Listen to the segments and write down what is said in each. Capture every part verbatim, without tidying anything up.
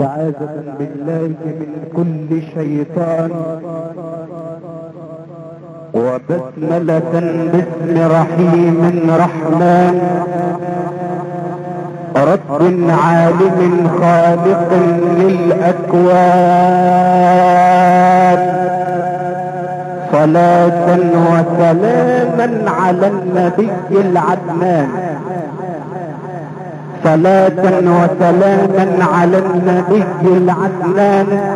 استعاذة بالله من كل شيطان، وبسملة باسم رحيم رحمن، رب عالم خالق للأكوان، صلاة وسلاما على النبي العدنان، صلاة وسلاما على النبي العدنان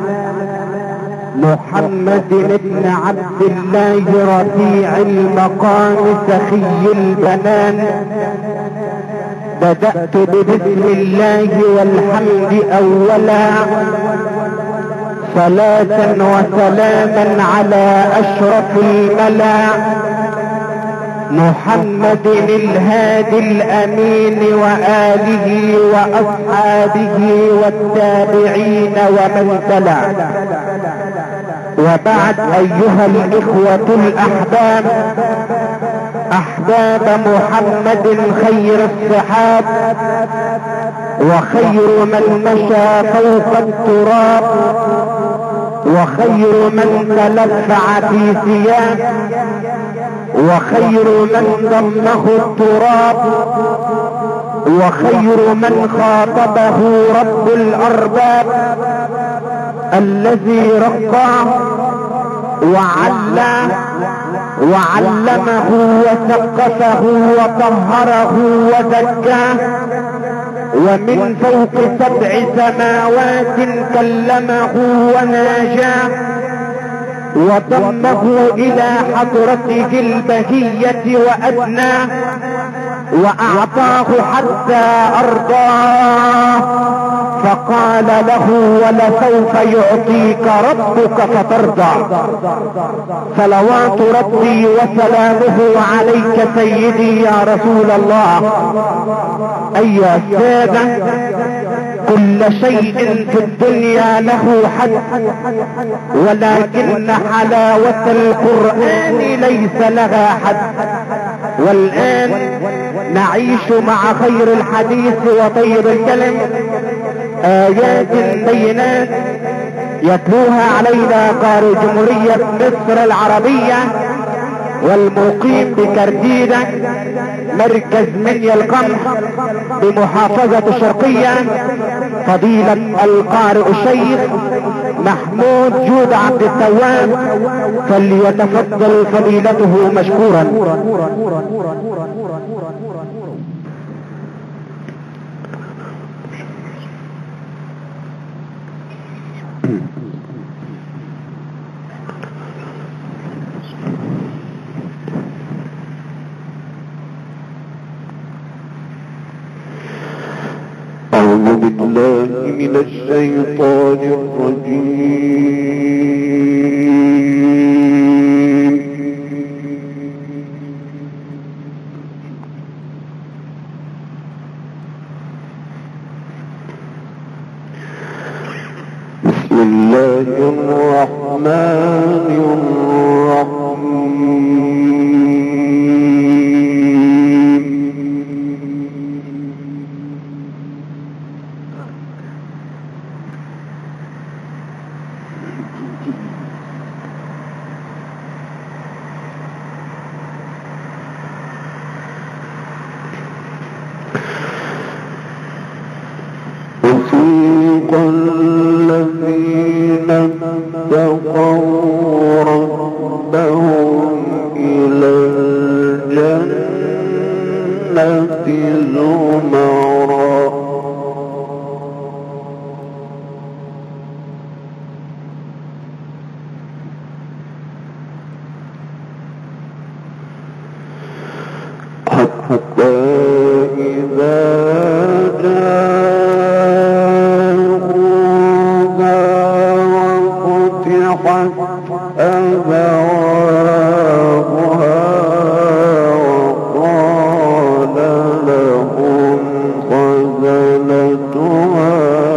محمد بن عبد الله رفيع المقام سخي البنان. بدأت ببسم الله والحمد أولا، صلاة وسلاما على أشرف الملا محمد الهادي الأمين وآله وأصحابه والتابعين ومن تلا. وبعد أيها الإخوة الأحباب، أحباب محمد خير الصحاب وخير من مشى فوق التراب وخير من تلفع في ثياب وخير من ضمه التراب وخير من خاطبه رب الأرباب الذي رقاه وعلاه وعلمه وثقفه وطهره وزكاه، ومن فوق سبع سماوات كلمه وناجاه وضمه الى حضرته البهية وادناه واعطاه حتى ارضاه، فقال له ولسوف يعطيك ربك فترضى. صلوات ربي وسلامه عليك سيدي يا رسول الله. ايها السادة، كل شيء في الدنيا له حد، ولكن حلاوة القرآن ليس لها حد. والآن نعيش مع خير الحديث وطيب الكلم آيات بينات يتلوها علينا قارئ جمهورية مصر العربية والمقيم بكرديدة مركز منيا القمح بمحافظة الشرقية، فضيلة القارئ الشيخ محمود جود عبد التواب، فليتفضل فضيلته مشكورا. أعوذ بالله من الشيطان الرجيم. بسم الله الرحمن الرحيم. وسيق الذين اتقوا ربهم إلى الجنة زمرا حتى إذا جاءوها وفتحت أبوابها وقال لهم خزنتها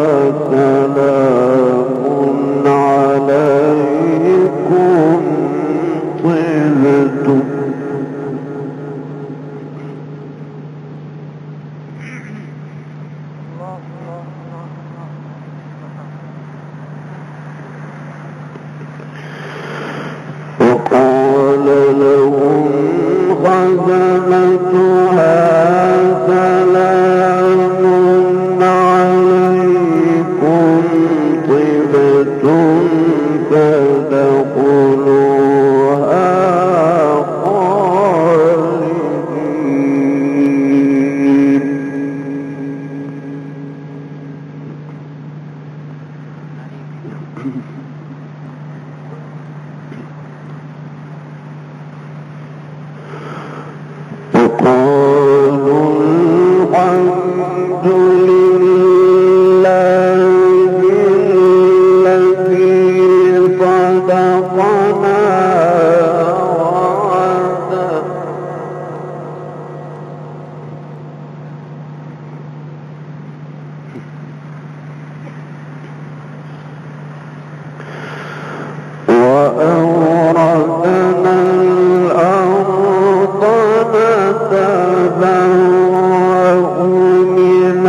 سلام عليكم طبتم. خزنتها سلام عليكم طبتم فادخلوها خالدين. وقالوا الحمد لله الذي صدقنا وعده وأورثنا الأرض نتبوأ من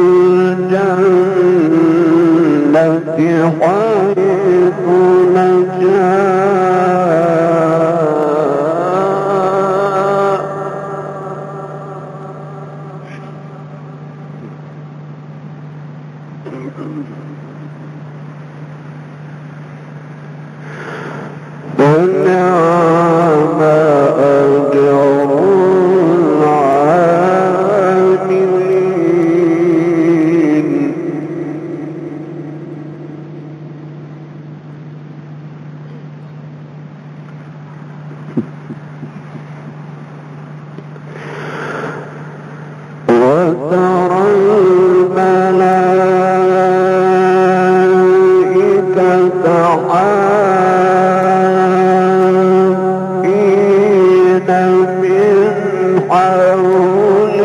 الجنة حيث نشاء فنعم أجر العاملين. وترى الملائكة حافين من حول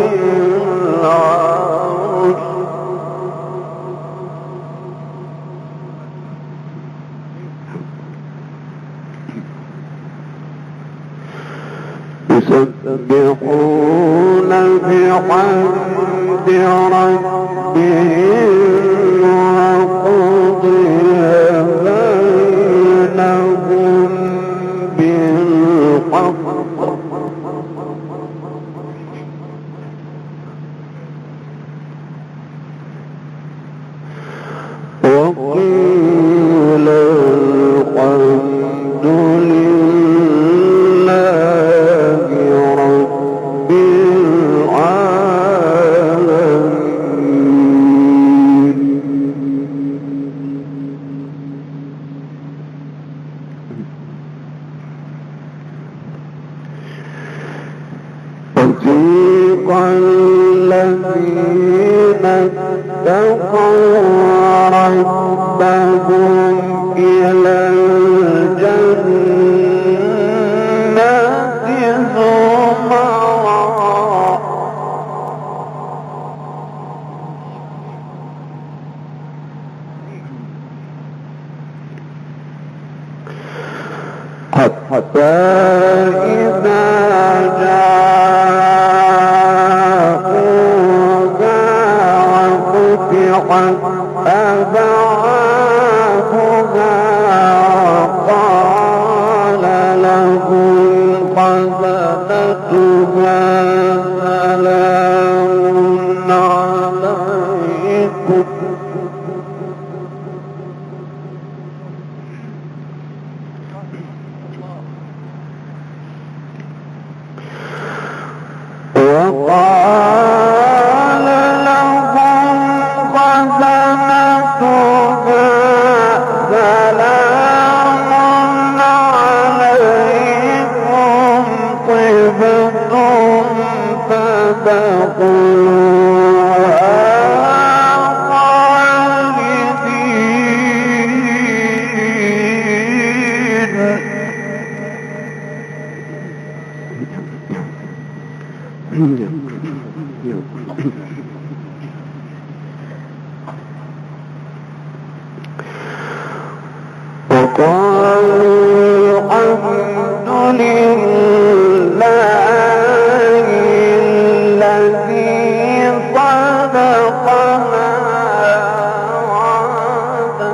العرش يسبحون بحمد ربهم وقضي بينهم بالحق وقيل الحمد لله رب العالمين. وسيق الذين اتقوا ربهم إلى الجنة زمرا حتى إذا جاءوها وفتحت أبوابها قال لهم خزنتها سلام عليكم وقال لهم خزنتها سلام عليكم طبتم فادخلوها وقالوا الحمد لله الذي صدقنا وعده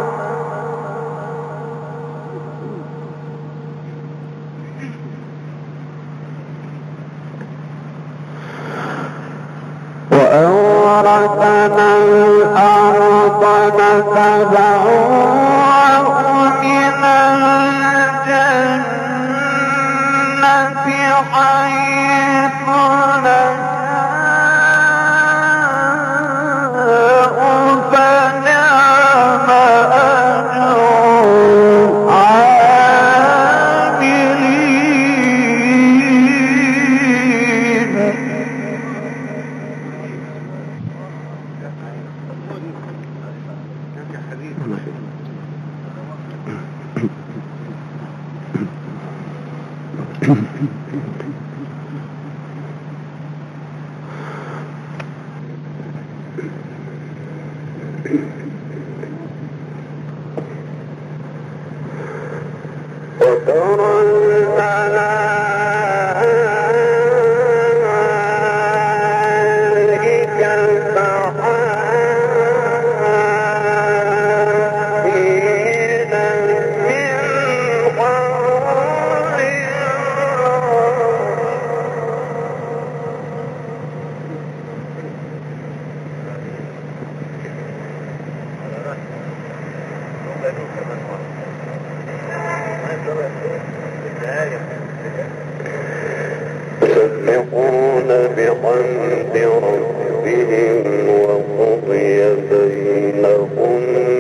يسبحون بحمد ربهم وقضي بينهم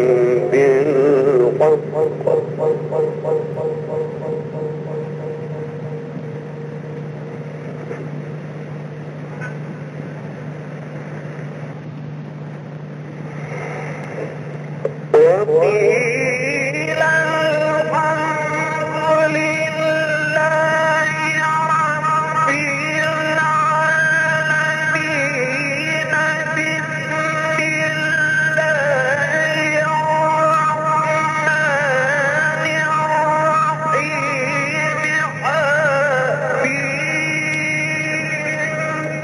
بالحق وقيل الحمد لله رب العالمين بسم الله الرحمن الرحيم حميد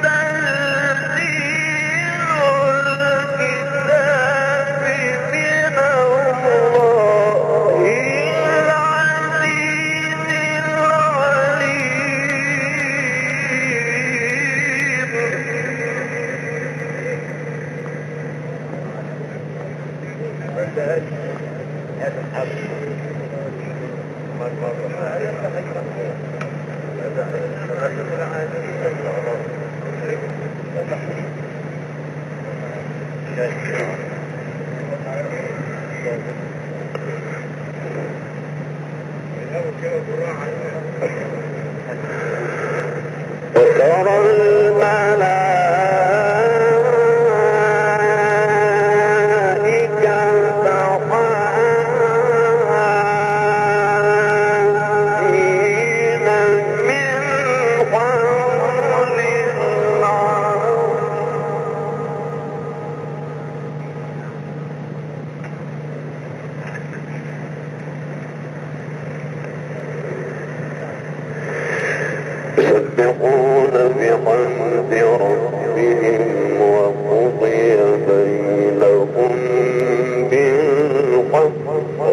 وترى الملائكة حافين من حول العرش يسبحون بحمد ربهم وقضي بينهم بالحق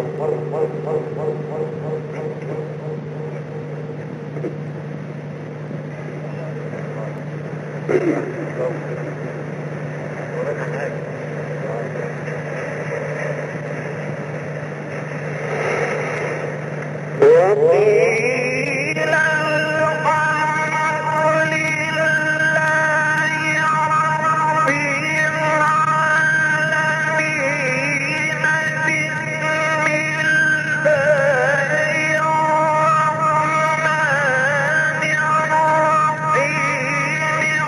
وقيل الحمد لله رب العالمين بسم الله الرحمن الرحيم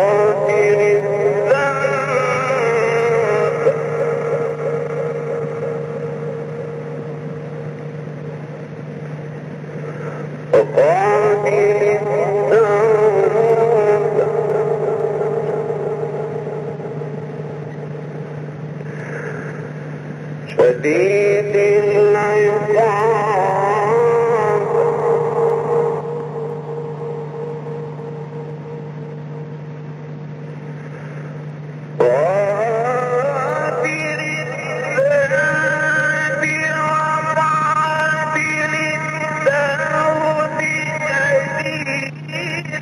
غافر الذنب شديد العقاب غافر الذنب وقابل التوب شديد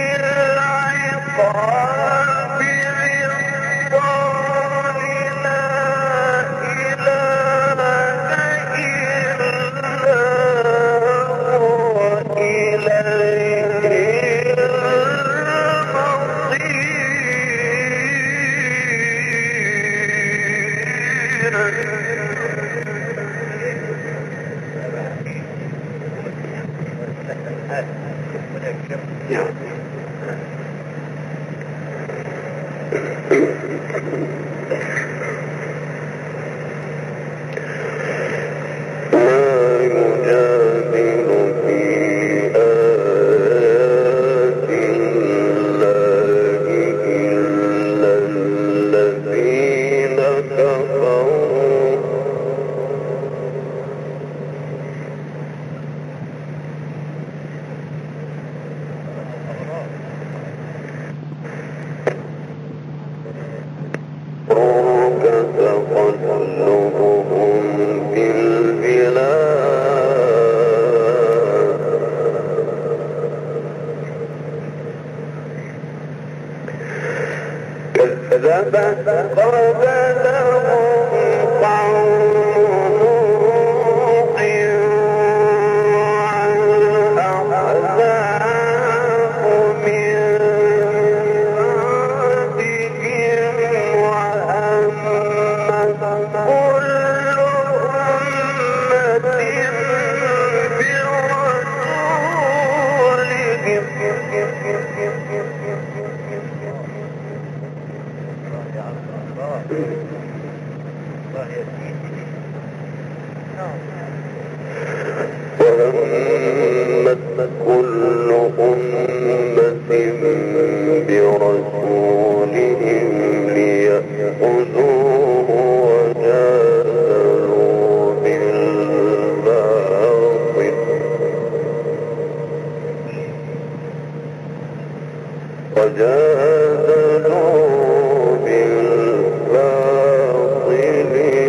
العقاب عقاب لا إله إلا هو إليه تقلبهم في البلاد كذبت قبلهم قوم نوح والأحزاب من بعدهم وهمت كل أمة وهمت كل أمة برسولهم ليأخذوه وجادلوا بالباطل وجادلوا بالباطل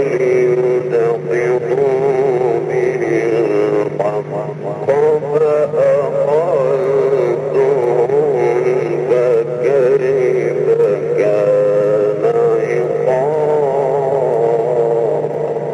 ليدحضوا به الحق فأخذتهم فكيف كان عقاب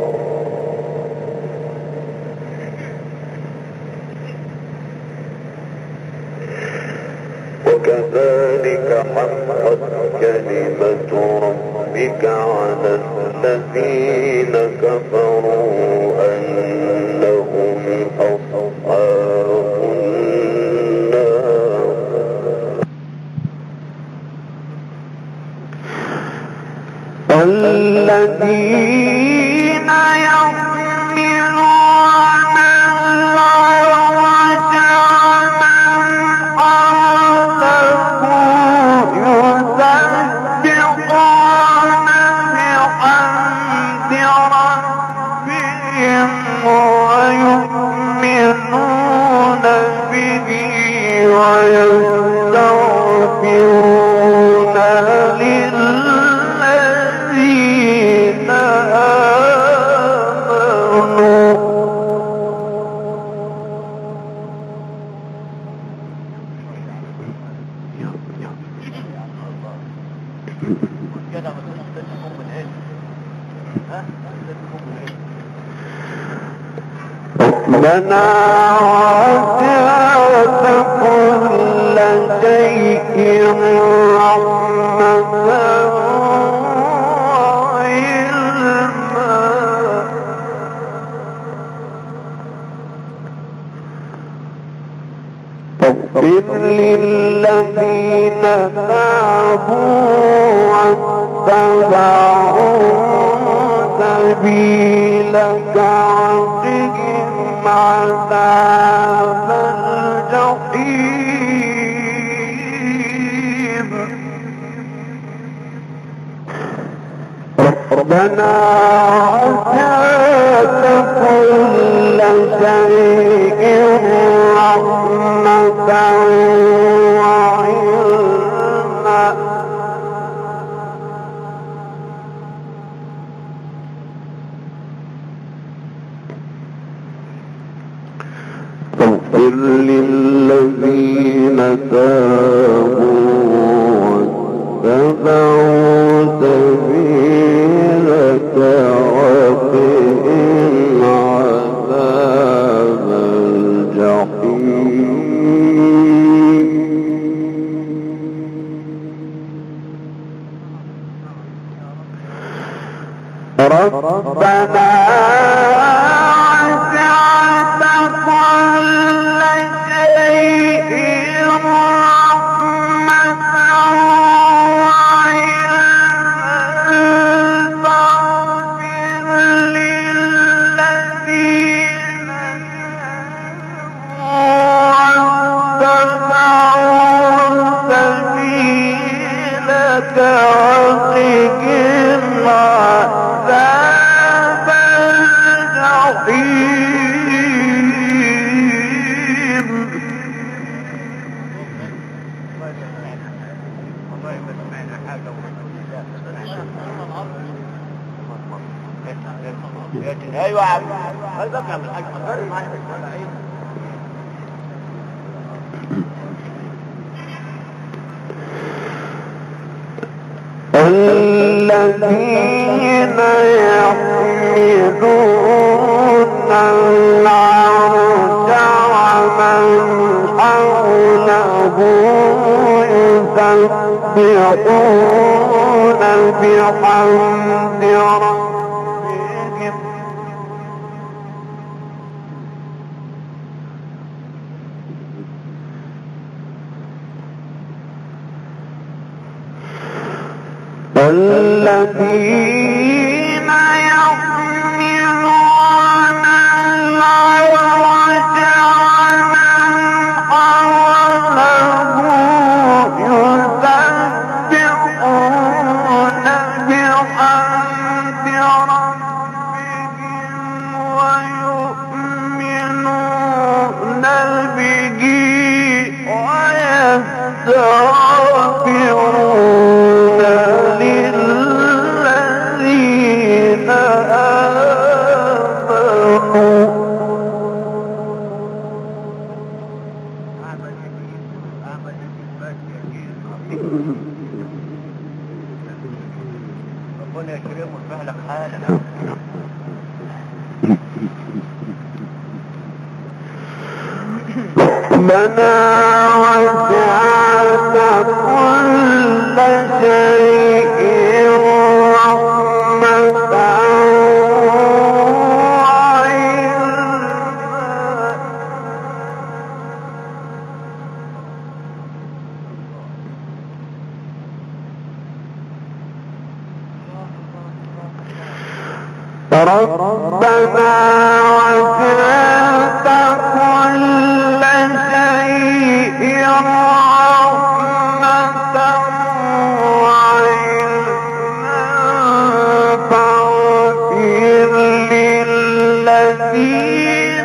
وكذلك حقت كلمة ربك على الذين كفروا أنهم أصحاب النار الذين يحملون العرش يسبحون بحمد ربهم ويؤمنون به ويستغفرون للذين آمنوا ربنا وسعت كل شيء رحمة وعلما فاغفر للذين تابوا واتبعوا سبيلك وقهم عذاب ربنا وسعت كل شيء رحمة وعلما فاغفر للذين تابوا واتبعوا سبيلك وقهم عذاب الجحيم ربنا ايوه يا عم الذين يحملون العرش ومن حوله يسبحون بحمد ربهم الذين يحملون العرش ومن حوله يسبحون بحمد ربهم ويؤمنون به ويستغفرون للذين آمنوا ربنا يكرمه ويسهلك حالك ربنا وسعت كل شيء رحمة وعلما ربنا وسعت كل شيء رحمة وعلما فاغفر للذين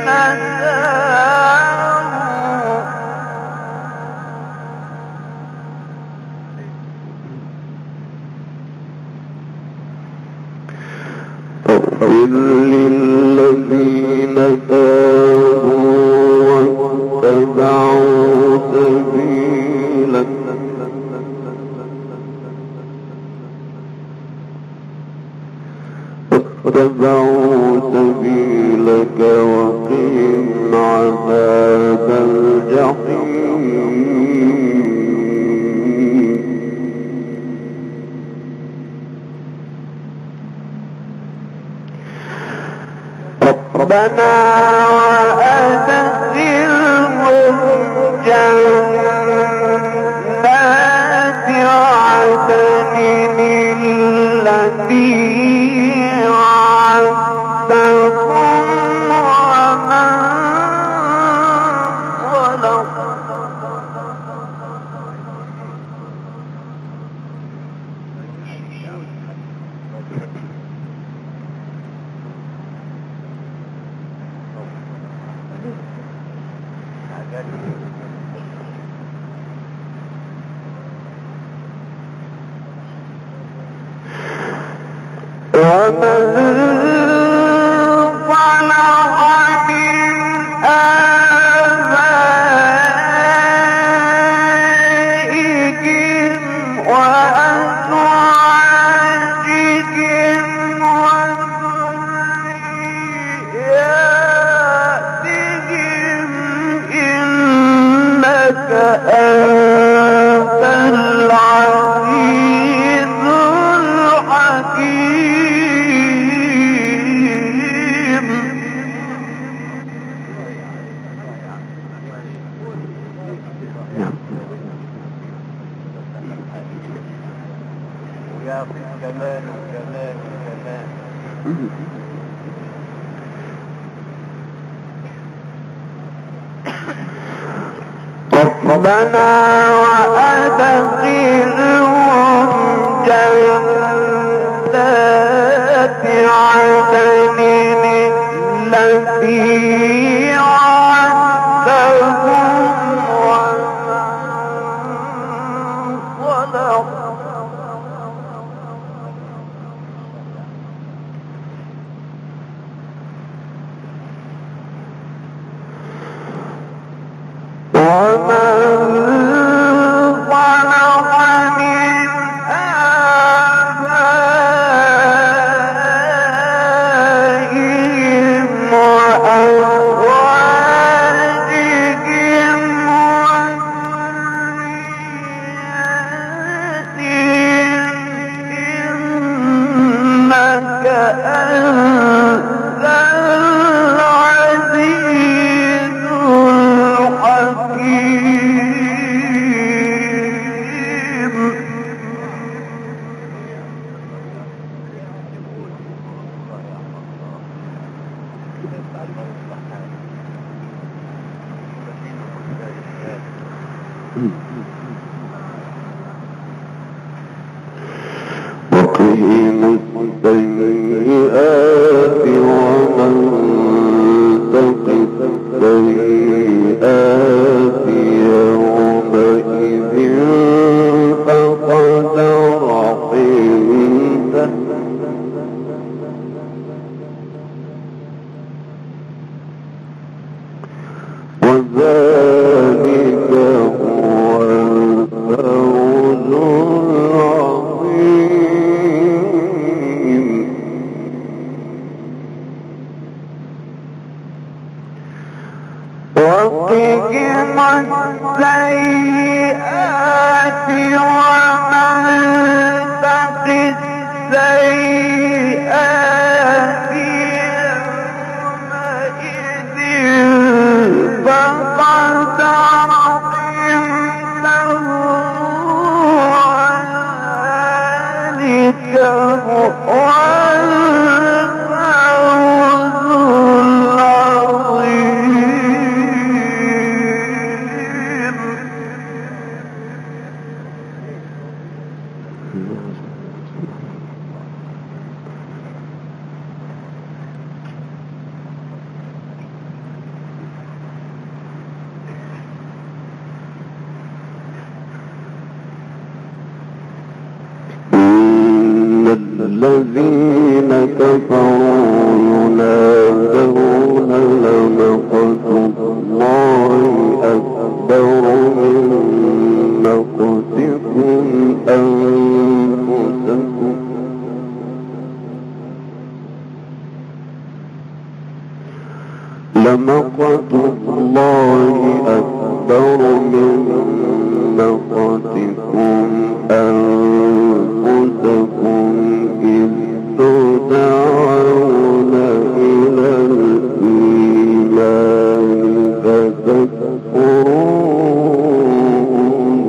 تابوا فاغفر للذين تابوا واتبعوا سبيلك واتبعوا سبيلك وقهم عذاب الجحيم ربنا وأدخلهم جنات عدن التي وعدتهم ومن صدق ربنا وأدخلهم جنات عدن التي وعدتهم ومن صدق. وقهم السيئات ومن تق السيئات يومئذ فقد رحمته وذلك هو الفوز العظيم. وقهم السيئات ومن تق السيئات يومئذ فقد رحمته وذلك هو الذين كفروا ينادون لمقت الله أكبر من مقتكم أنفسكم لمقت الله أكبر من مقتكم أنفسكم إذ تدعون إلى الإيمان فتكفرون.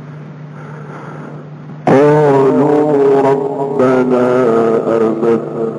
قالوا ربنا أمتنا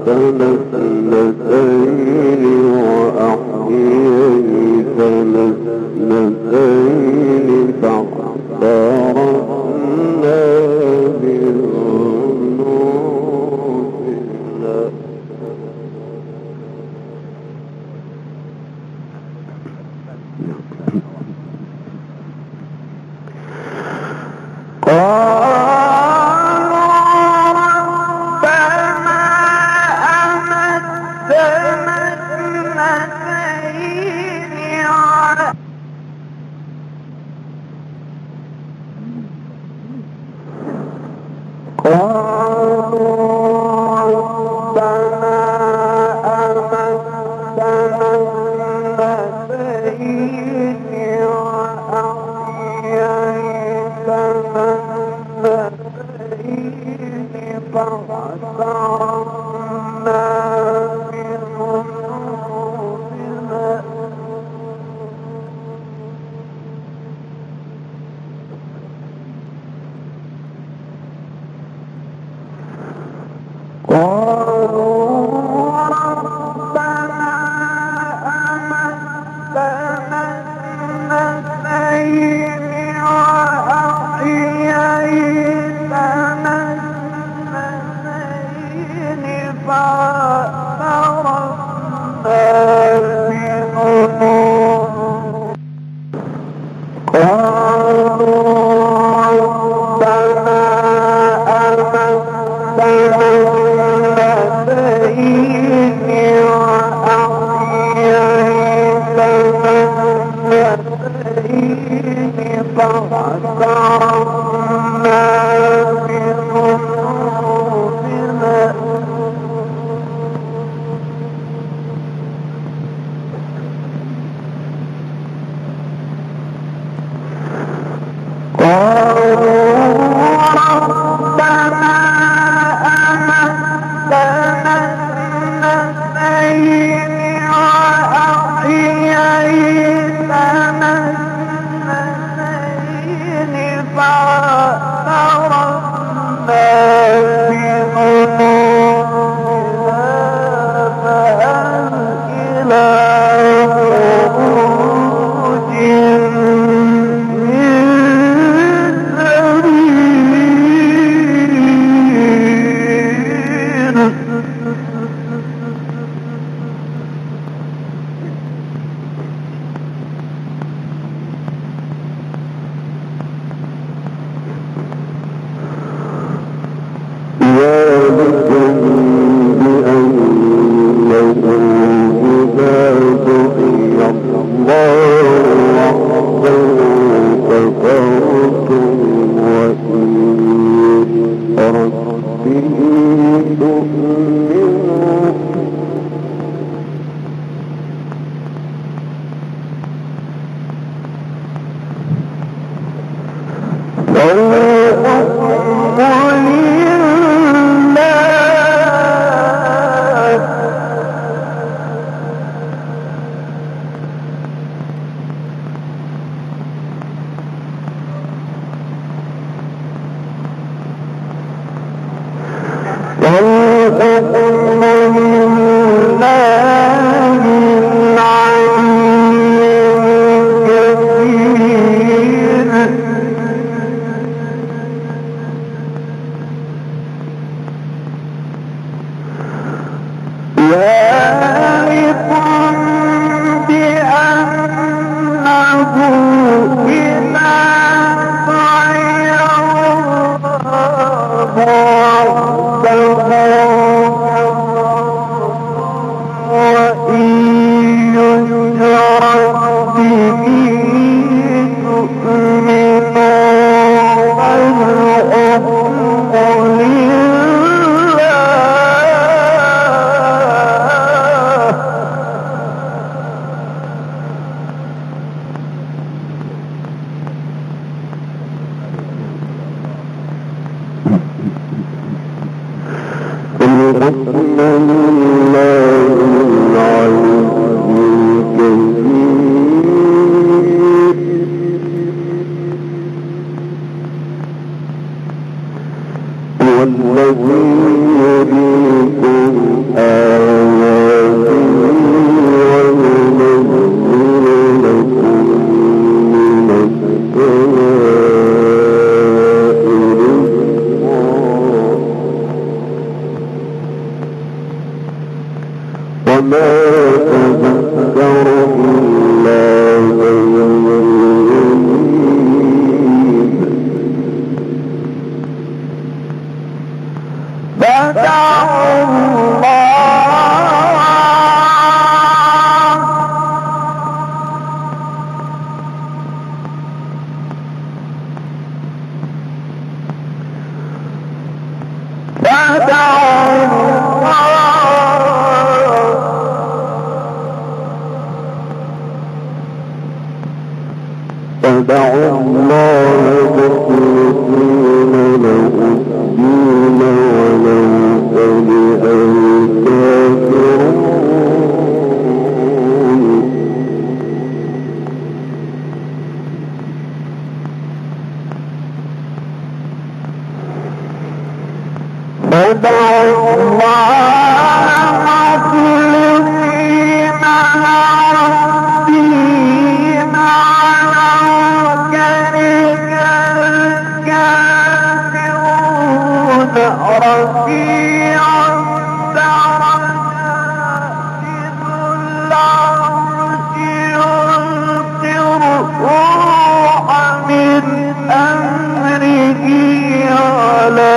فدعوا الله مخلصين له الدين ولو كره الكافرون فدعوا الله مخلصين له الدين ولو كره الكافرون رفيع الدرجات ذو العرش يلقي الروح من أمره على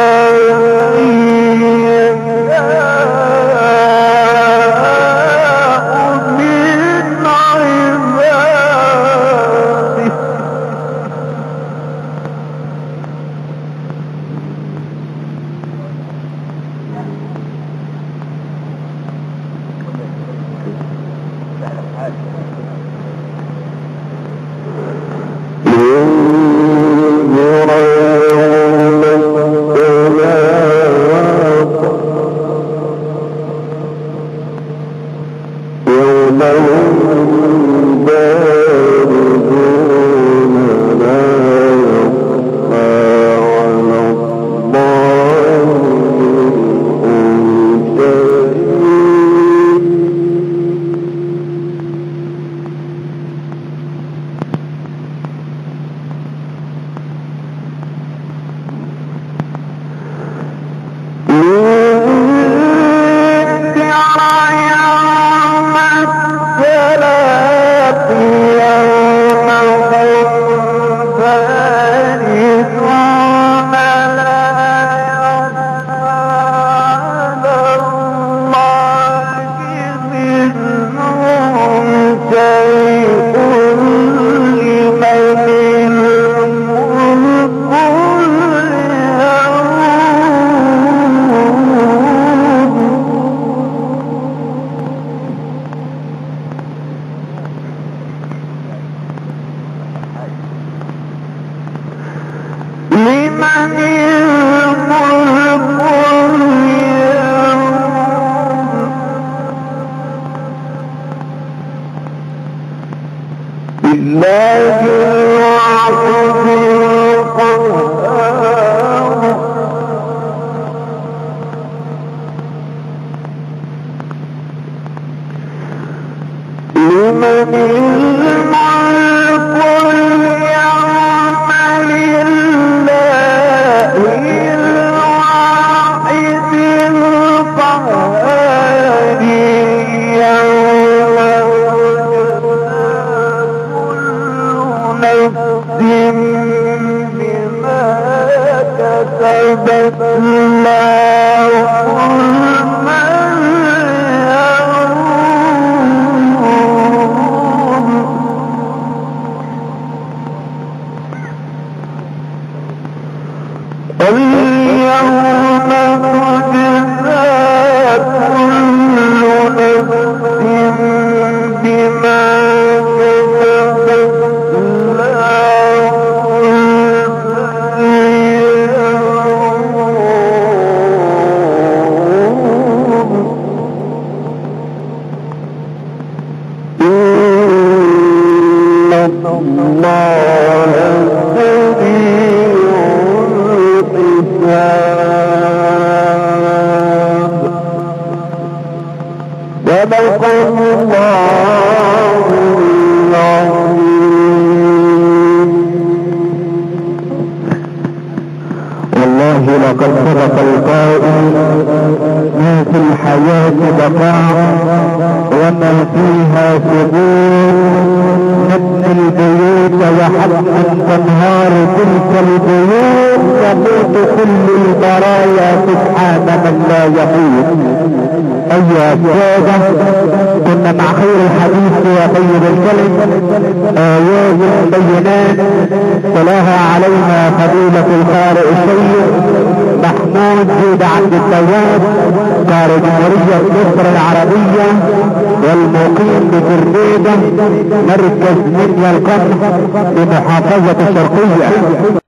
تلاها علينا فضيلة القارئ السيد محمود محمود جود عبد التواب دار جمهورية مصر العربية والمقيم بجرديدة مركز منيا القمح بمحافظة الشرقية.